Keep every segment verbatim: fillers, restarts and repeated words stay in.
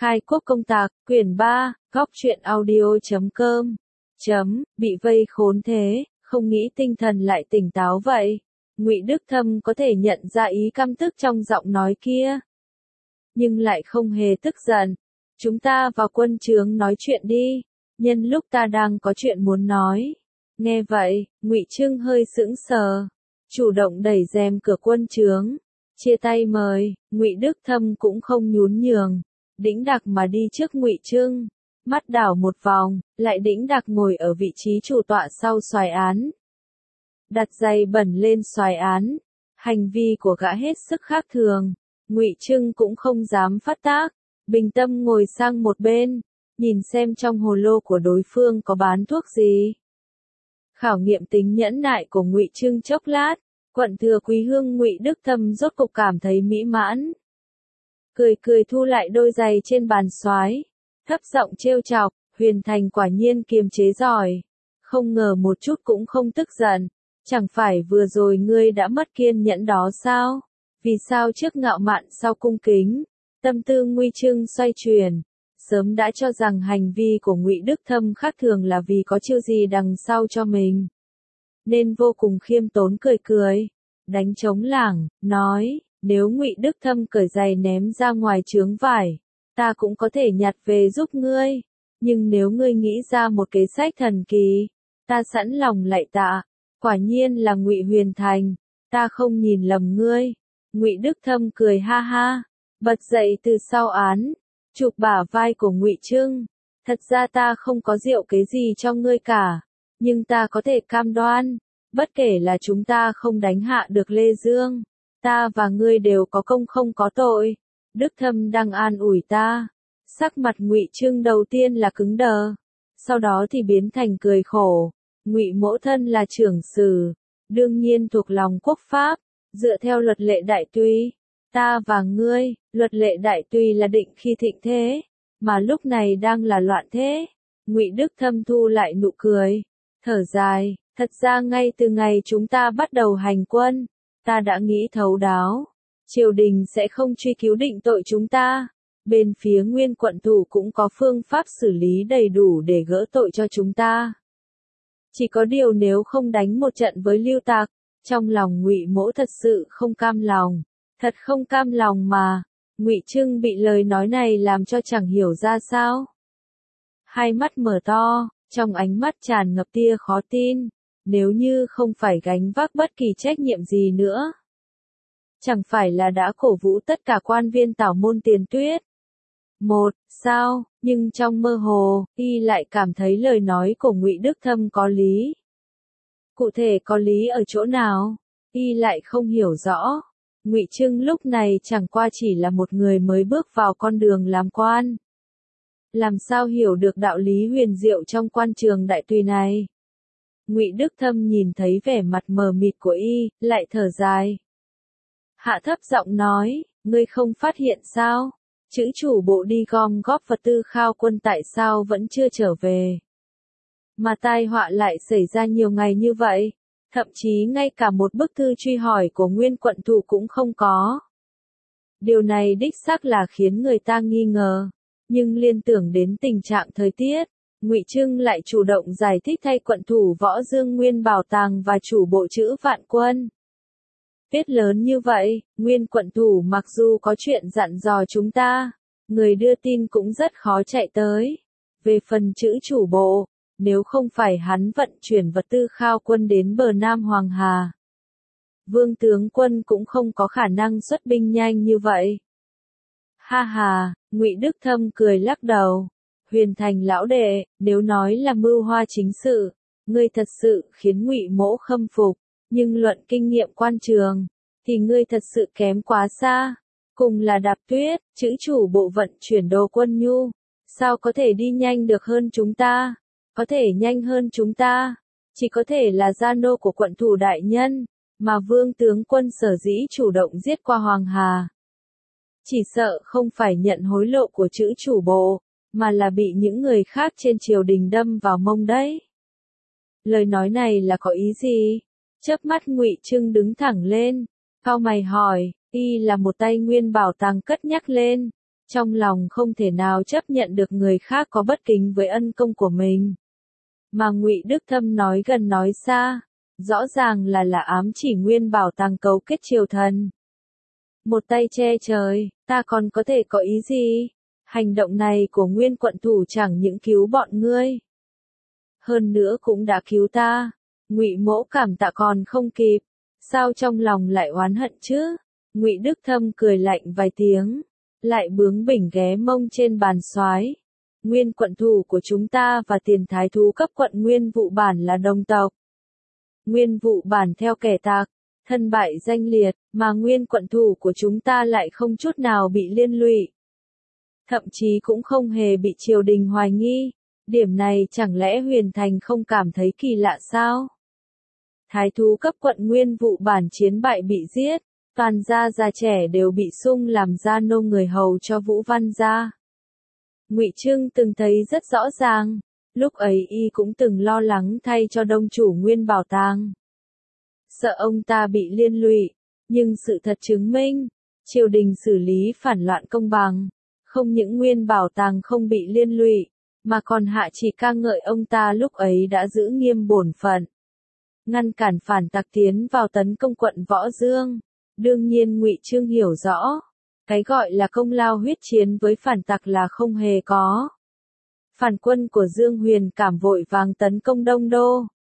Khai quốc công tạc, quyển ba, góc truyện audio chấm com. Chấm, bị vây khốn thế, không nghĩ tinh thần lại tỉnh táo vậy. Ngụy Đức Thâm có thể nhận ra ý căm tức trong giọng nói kia, nhưng lại không hề tức giận. Chúng ta vào quân trướng nói chuyện đi, nhân lúc ta đang có chuyện muốn nói. Nghe vậy, Ngụy Trưng hơi sững sờ, chủ động đẩy rèm cửa quân trướng, chia tay mời. Ngụy Đức Thâm cũng không nhún nhường, đĩnh đạc mà đi trước Ngụy Trưng, mắt đảo một vòng, lại đĩnh đạc ngồi ở vị trí chủ tọa sau xoài án, đặt giày bẩn lên xoài án. Hành vi của gã hết sức khác thường, Ngụy Trưng cũng không dám phát tác, bình tâm ngồi sang một bên, nhìn xem trong hồ lô của đối phương có bán thuốc gì. Khảo nghiệm tính nhẫn nại của Ngụy Trưng chốc lát, quận thừa Quý Hương Ngụy Đức Thâm rốt cục cảm thấy mỹ mãn. Cười cười thu lại đôi giày trên bàn xoái, thấp giọng trêu chọc, Huyền Thành quả nhiên kiềm chế giỏi, không ngờ một chút cũng không tức giận. Chẳng phải vừa rồi ngươi đã mất kiên nhẫn đó sao? Vì sao trước ngạo mạn sau cung kính? Tâm tư Ngụy Trưng xoay chuyển, sớm đã cho rằng hành vi của Ngụy Đức Thâm khác thường là vì có chiêu gì đằng sau cho mình, nên vô cùng khiêm tốn cười cười, đánh trống lảng, nói, nếu Ngụy Đức Thâm cởi giày ném ra ngoài chướng vải, ta cũng có thể nhặt về giúp ngươi, nhưng nếu ngươi nghĩ ra một kế sách thần kỳ, ta sẵn lòng lạy tạ. Quả nhiên là Ngụy Huyền Thành, ta không nhìn lầm ngươi. Ngụy Đức Thâm cười ha ha, bật dậy từ sau án, chụp bả vai của Ngụy Trưng. Thật ra ta không có diệu kế gì cho ngươi cả, nhưng ta có thể cam đoan, bất kể là chúng ta không đánh hạ được Lê Dương, ta và ngươi đều có công không có tội. Đức Thâm đang an ủi ta. Sắc mặt Ngụy Trưng đầu tiên là cứng đờ, sau đó thì biến thành cười khổ. Ngụy mỗ thân là trưởng sử, đương nhiên thuộc lòng quốc pháp, dựa theo luật lệ đại tùy, ta và ngươi, luật lệ đại tùy là định khi thịnh thế, mà lúc này đang là loạn thế. Ngụy Đức Thâm thu lại nụ cười, thở dài, thật ra ngay từ ngày chúng ta bắt đầu hành quân, ta đã nghĩ thấu đáo, triều đình sẽ không truy cứu định tội chúng ta, bên phía Nguyên quận thủ cũng có phương pháp xử lý đầy đủ để gỡ tội cho chúng ta. Chỉ có điều nếu không đánh một trận với Lưu Tạc, trong lòng Ngụy mỗ thật sự không cam lòng, thật không cam lòng mà. Ngụy Trưng bị lời nói này làm cho chẳng hiểu ra sao. Hai mắt mở to, trong ánh mắt tràn ngập tia khó tin, nếu như không phải gánh vác bất kỳ trách nhiệm gì nữa. Chẳng phải là đã cổ vũ tất cả quan viên tảo môn Tiền Tuyết. Một, sao, nhưng trong mơ hồ, y lại cảm thấy lời nói của Ngụy Đức Thâm có lý. Cụ thể có lý ở chỗ nào, y lại không hiểu rõ. Ngụy Trưng lúc này chẳng qua chỉ là một người mới bước vào con đường làm quan. Làm sao hiểu được đạo lý huyền diệu trong quan trường đại tùy này? Ngụy Đức Thâm nhìn thấy vẻ mặt mờ mịt của y, lại thở dài. Hạ thấp giọng nói, ngươi không phát hiện sao? Chữ chủ bộ đi gom góp vật tư khao quân tại sao vẫn chưa trở về? Mà tai họa lại xảy ra nhiều ngày như vậy, thậm chí ngay cả một bức thư truy hỏi của Nguyên quận thủ cũng không có. Điều này đích xác là khiến người ta nghi ngờ, nhưng liên tưởng đến tình trạng thời tiết, Ngụy Trưng lại chủ động giải thích thay quận thủ Võ Dương Nguyên Bảo Tàng và chủ bộ Trữ Vạn Quân. Viết lớn như vậy, Nguyên quận thủ mặc dù có chuyện dặn dò chúng ta, người đưa tin cũng rất khó chạy tới. Về phần Trữ chủ bộ, nếu không phải hắn vận chuyển vật tư khao quân đến bờ Nam Hoàng Hà, Vương tướng quân cũng không có khả năng xuất binh nhanh như vậy. Ha ha, Ngụy Đức Thâm cười lắc đầu. Huyền Thành lão đệ, nếu nói là mưu hoa chính sự, ngươi thật sự khiến Ngụy mỗ khâm phục, nhưng luận kinh nghiệm quan trường, thì ngươi thật sự kém quá xa. Cùng là đạp tuyết, chữ chủ bộ vận chuyển đồ quân nhu, sao có thể đi nhanh được hơn chúng ta? Có thể nhanh hơn chúng ta, chỉ có thể là gia nô của quận thủ đại nhân, mà Vương tướng quân sở dĩ chủ động giết qua Hoàng Hà. Chỉ sợ không phải nhận hối lộ của chữ chủ bộ, mà là bị những người khác trên triều đình đâm vào mông đấy. Lời nói này là có ý gì? Chớp mắt Ngụy Trưng đứng thẳng lên, cau mày hỏi, y là một tay Nguyên Bảo Tàng cất nhắc lên, trong lòng không thể nào chấp nhận được người khác có bất kính với ân công của mình. Mà Ngụy Đức Thâm nói gần nói xa, rõ ràng là là ám chỉ Nguyên Bảo Tàng cấu kết triều thần. Một tay che trời, ta còn có thể có ý gì? Hành động này của Nguyên quận thủ chẳng những cứu bọn ngươi, hơn nữa cũng đã cứu ta. Ngụy Mỗ cảm tạ còn không kịp, sao trong lòng lại oán hận chứ? Ngụy Đức Thâm cười lạnh vài tiếng, lại bướng bỉnh ghé mông trên bàn soái. Nguyên quận thủ của chúng ta và tiền thái thú cấp quận Nguyên Vụ Bản là đồng tộc. Nguyên Vụ Bản theo kẻ tặc, thân bại danh liệt, mà Nguyên quận thủ của chúng ta lại không chút nào bị liên lụy. Thậm chí cũng không hề bị triều đình hoài nghi. Điểm này chẳng lẽ Huyền Thành không cảm thấy kỳ lạ sao? Thái thú cấp quận Nguyên Vụ Bản chiến bại bị giết, toàn gia già trẻ đều bị sung làm gia nô người hầu cho Vũ Văn gia. Ngụy Trưng từng thấy rất rõ ràng, lúc ấy y cũng từng lo lắng thay cho đông chủ Nguyên Bảo Tàng. Sợ ông ta bị liên lụy, nhưng sự thật chứng minh, triều đình xử lý phản loạn công bằng, không những Nguyên Bảo Tàng không bị liên lụy, mà còn hạ chỉ ca ngợi ông ta lúc ấy đã giữ nghiêm bổn phận, ngăn cản phản tặc tiến vào tấn công quận Võ Dương. Đương nhiên Ngụy Trưng hiểu rõ, cái gọi là công lao huyết chiến với phản tặc là không hề có. Phản quân của Dương Huyền Cảm vội vàng tấn công Đông Đô,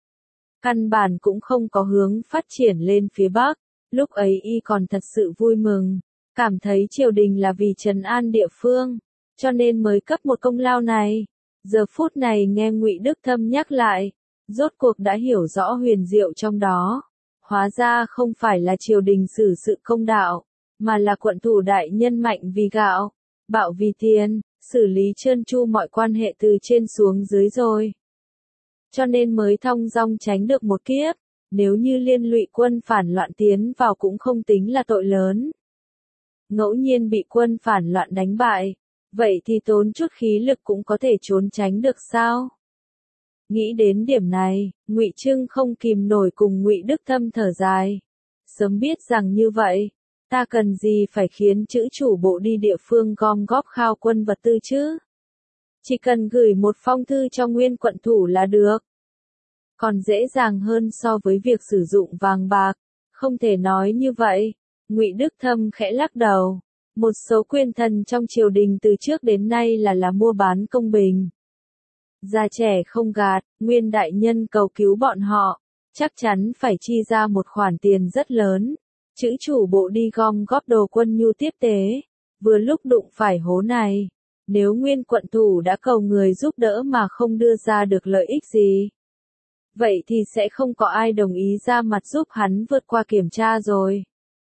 căn bản cũng không có hướng phát triển lên phía Bắc. Lúc ấy y còn thật sự vui mừng, cảm thấy triều đình là vì trấn an địa phương, cho nên mới cấp một công lao này. Giờ phút này nghe Ngụy Đức Thâm nhắc lại, rốt cuộc đã hiểu rõ huyền diệu trong đó. Hóa ra không phải là triều đình xử sự công đạo, mà là quận thủ đại nhân mạnh vì gạo, bạo vì tiền, xử lý trơn tru mọi quan hệ từ trên xuống dưới rồi. Cho nên mới thong dong tránh được một kiếp, nếu như liên lụy quân phản loạn tiến vào cũng không tính là tội lớn. Ngẫu nhiên bị quân phản loạn đánh bại, vậy thì tốn chút khí lực cũng có thể trốn tránh được sao? Nghĩ đến điểm này, Ngụy Trưng không kìm nổi cùng Ngụy Đức Thâm thở dài. Sớm biết rằng như vậy, ta cần gì phải khiến chữ chủ bộ đi địa phương gom góp khao quân vật tư chứ? Chỉ cần gửi một phong thư cho Nguyên quận thủ là được. Còn dễ dàng hơn so với việc sử dụng vàng bạc. Không thể nói như vậy. Ngụy Đức Thâm khẽ lắc đầu. Một số quyền thần trong triều đình từ trước đến nay là là mua bán công bình. Già trẻ không gạt, Nguyên đại nhân cầu cứu bọn họ, chắc chắn phải chi ra một khoản tiền rất lớn. Chữ chủ bộ đi gom góp đồ quân nhu tiếp tế, vừa lúc đụng phải hố này. Nếu Nguyên quận thủ đã cầu người giúp đỡ mà không đưa ra được lợi ích gì, vậy thì sẽ không có ai đồng ý ra mặt giúp hắn vượt qua kiểm tra rồi.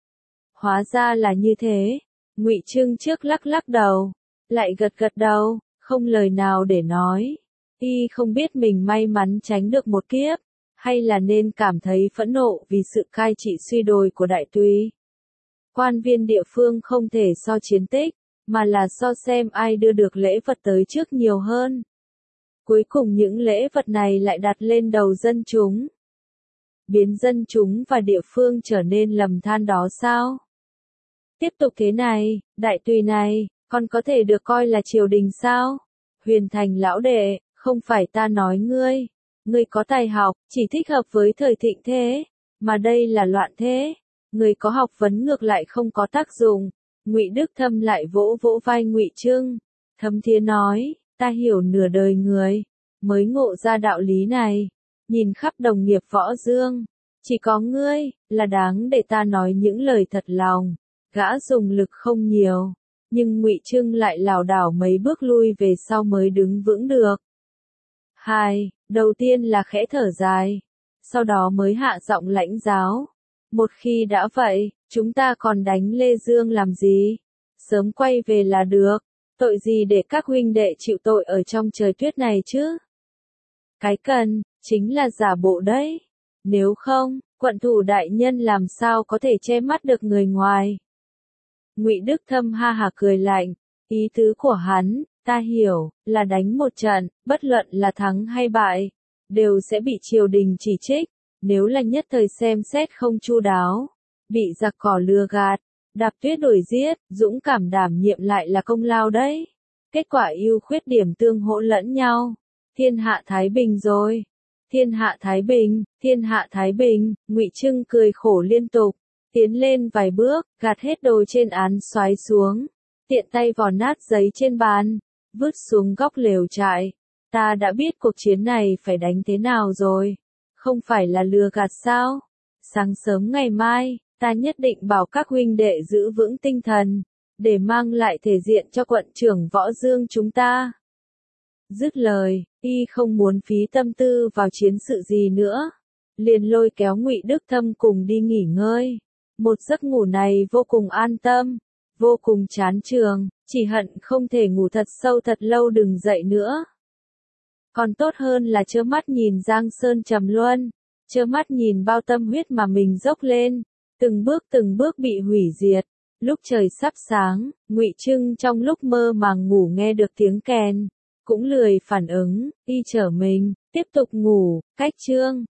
Hóa ra là như thế. Ngụy Trưng trước lắc lắc đầu, lại gật gật đầu, không lời nào để nói. Y không biết mình may mắn tránh được một kiếp, hay là nên cảm thấy phẫn nộ vì sự cai trị suy đồi của đại tùy. Quan viên địa phương không thể so chiến tích, mà là so xem ai đưa được lễ vật tới trước nhiều hơn. Cuối cùng những lễ vật này lại đặt lên đầu dân chúng, biến dân chúng và địa phương trở nên lầm than đó sao? Tiếp tục thế này, đại tùy này, còn có thể được coi là triều đình sao? Huyền Thành lão đệ, không phải ta nói ngươi, ngươi có tài học, chỉ thích hợp với thời thịnh thế, mà đây là loạn thế, ngươi có học vấn ngược lại không có tác dụng. Ngụy Đức Thâm lại vỗ vỗ vai Ngụy Trưng, thấm thía nói, ta hiểu nửa đời người, mới ngộ ra đạo lý này, nhìn khắp đồng nghiệp Võ Dương, chỉ có ngươi, là đáng để ta nói những lời thật lòng. Gã dùng lực không nhiều, nhưng Ngụy Trưng lại lảo đảo mấy bước lui về sau mới đứng vững được. Hai, đầu tiên là khẽ thở dài, sau đó mới hạ giọng lãnh giáo. Một khi đã vậy, chúng ta còn đánh Lê Dương làm gì? Sớm quay về là được, tội gì để các huynh đệ chịu tội ở trong trời tuyết này chứ? Cái cần, chính là giả bộ đấy. Nếu không, quận thủ đại nhân làm sao có thể che mắt được người ngoài? Ngụy Đức Thâm ha hả cười lạnh, ý tứ của hắn, ta hiểu, là đánh một trận, bất luận là thắng hay bại, đều sẽ bị triều đình chỉ trích, nếu là nhất thời xem xét không chu đáo, bị giặc cỏ lừa gạt, Đạp Tuyết đuổi giết, dũng cảm đảm nhiệm lại là công lao đấy. Kết quả ưu khuyết điểm tương hỗ lẫn nhau. Thiên hạ thái bình rồi. Thiên hạ thái bình, thiên hạ thái bình, Ngụy Trưng cười khổ liên tục, tiến lên vài bước, gạt hết đồ trên án xoáy xuống, tiện tay vò nát giấy trên bàn, vứt xuống góc lều trại. Ta đã biết cuộc chiến này phải đánh thế nào rồi, không phải là lừa gạt sao? Sáng sớm ngày mai, ta nhất định bảo các huynh đệ giữ vững tinh thần, để mang lại thể diện cho quận trưởng Võ Dương chúng ta. Dứt lời, y không muốn phí tâm tư vào chiến sự gì nữa, liền lôi kéo Ngụy Đức Thâm cùng đi nghỉ ngơi. Một giấc ngủ này vô cùng an tâm, vô cùng chán trường, chỉ hận không thể ngủ thật sâu thật lâu đừng dậy nữa. Còn tốt hơn là trơ mắt nhìn Giang Sơn trầm luân, trơ mắt nhìn bao tâm huyết mà mình dốc lên, từng bước từng bước bị hủy diệt. Lúc trời sắp sáng, Ngụy Trưng trong lúc mơ màng ngủ nghe được tiếng kèn, cũng lười phản ứng, y trở mình, tiếp tục ngủ. Cách chương